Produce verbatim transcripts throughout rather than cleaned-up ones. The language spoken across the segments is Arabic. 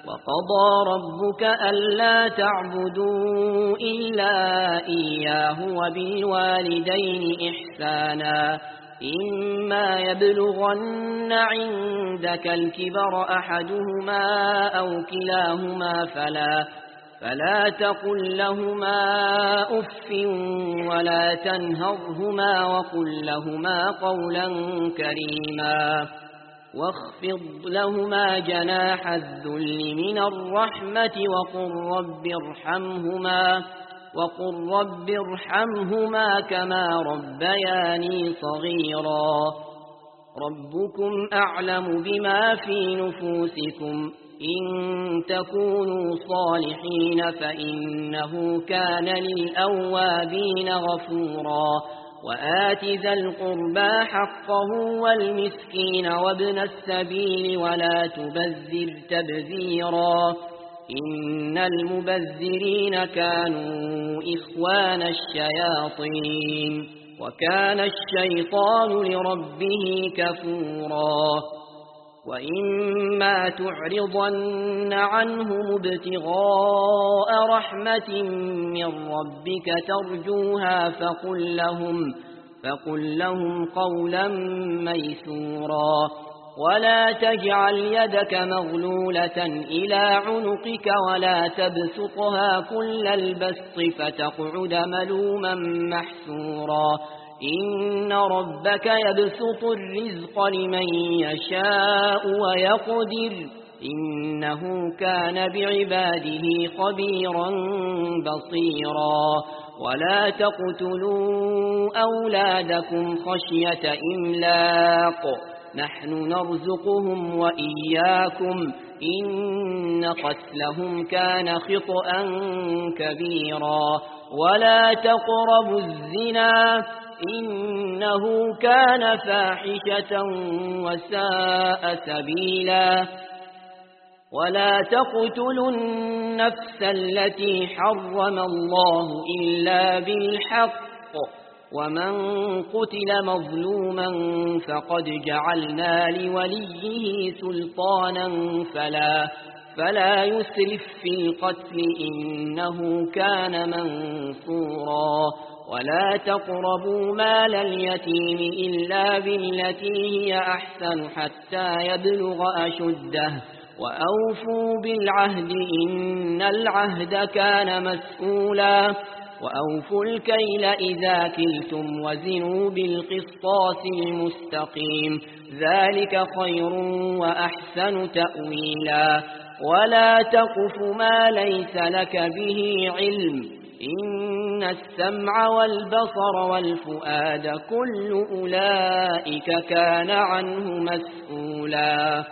وقضى ربك ألا تعبدوا إلا إياه وبالوالدين إحسانا إما يبلغن عندك الكبر أحدهما أو كلاهما فلا فلا تقل لهما أف ولا تنهرهما وقل لهما قولا كريما واخفض لهما جناح الذل من الرحمة وقل رب ارحمهما وقل رب ارحمهما كما ربياني صغيرا ربكم أعلم بما في نفوسكم إن تكونوا صالحين فإنه كان للأوابين غفورا وآت ذا القربى حقه والمسكين وابن السبيل ولا تبذر تبذيرا إن المبذرين كانوا إخوان الشياطين وكان الشيطان لربه كفورا وإما تعرضن عنهم ابتغاء رحمة من ربك ترجوها فقل لهم, فقل لهم قولا ميسورا ولا تجعل يدك مغلولة إلى عنقك ولا تبسطها كل البسط فتقعد ملوما محسورا إن ربك يبسط الرزق لمن يشاء ويقدر إنه كان بعباده خبيرا بصيرا ولا تقتلوا أولادكم خشية إملاق نحن نرزقهم وإياكم إن قتلهم كان خطأ كبيرا ولا تقربوا الزنا إنه كان فاحشة وساء سبيلا ولا تقتلوا النفس التي حرم الله إلا بالحق ومن قتل مظلوما فقد جعلنا لوليه سلطانا فلا فلا يسرف في القتل إنه كان منصورا ولا تقربوا مال اليتيم إلا بالتي هي أحسن حتى يبلغ أشده وأوفوا بالعهد إن العهد كان مسؤولا وأوفوا الكيل إذا كلتم وزنوا بالقسطاس المستقيم ذلك خير وأحسن تأويلا ولا تقف ما ليس لك به علم إن السمع والبصر والفؤاد كل أولئك كان عنه مسؤولا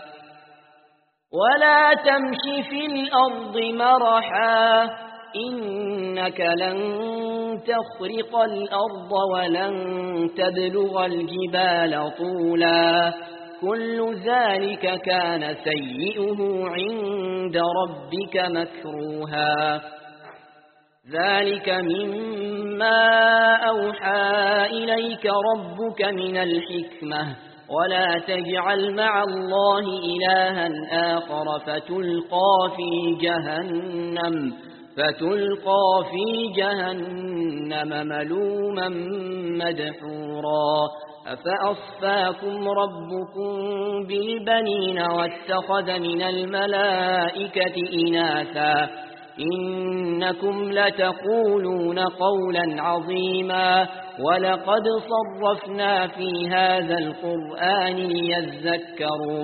ولا تمش في الأرض مرحا إنك لن تخرق الأرض ولن تبلغ الجبال طولا كل ذلك كان سيئه عند ربك مكروها ذلك مما أوحى إليك ربك من الحكمة ولا تجعل مع الله إلها آخر فتلقى في جهنم فتلقى في جهنم ملوما مدحورا أفأصفاكم ربكم بالبنين واتخذ من الملائكة إناثا إنكم لتقولون قولا عظيما ولقد صرفنا في هذا القرآن ليذكروا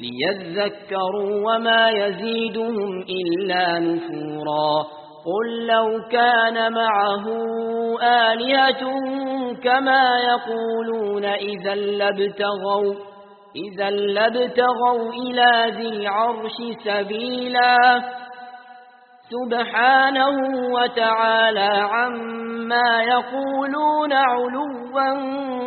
ليذكروا وما يزيدهم إلا نفورا قل لو كان معه آلهة كما يقولون إذا لابتغوا إذا لابتغوا إلى ذي العرش سبيلا سبحانه وتعالى عما يقولون علوا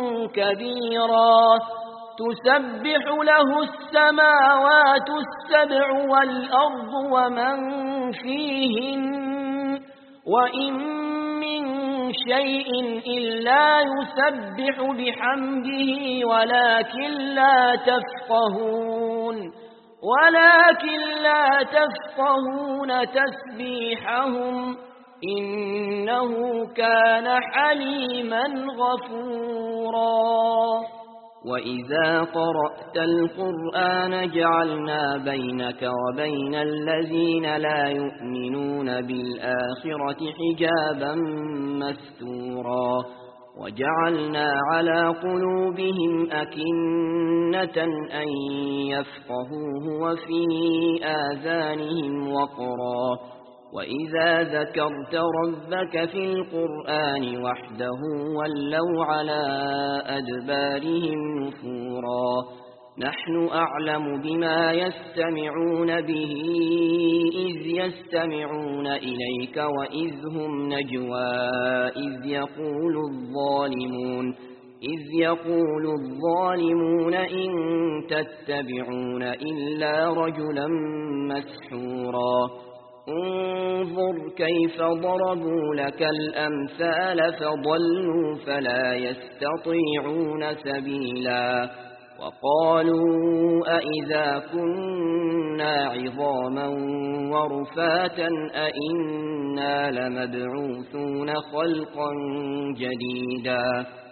كبيرا تسبح له السماوات السبع والأرض ومن فيهن وإن من شيء إلا يسبح بحمده ولكن لا تفقهون ولكن لا تفقهون تسبيحهم إنه كان حليما غفورا وإذا قرأت القرآن جعلنا بينك وبين الذين لا يؤمنون بالآخرة حجابا مستورا وجعلنا على قلوبهم أكنة أن يفقهوه وفي آذانهم وقرا وإذا ذكرت ربك في القرآن وحده ولوا على أدبارهم نفورا نحن أعلم بما يستمعون به إذ يستمعون إليك وإذ هم نجوى إذ يقول الظالمون إذ يقول الظالمون إن تتبعون إلا رجلا مسحورا انظر كيف ضربوا لك الأمثال فضلوا فلا يستطيعون سبيلا وقالوا أئذا كنا عظاما ورفاتا أئنا لمبعوثون خلقا جديدا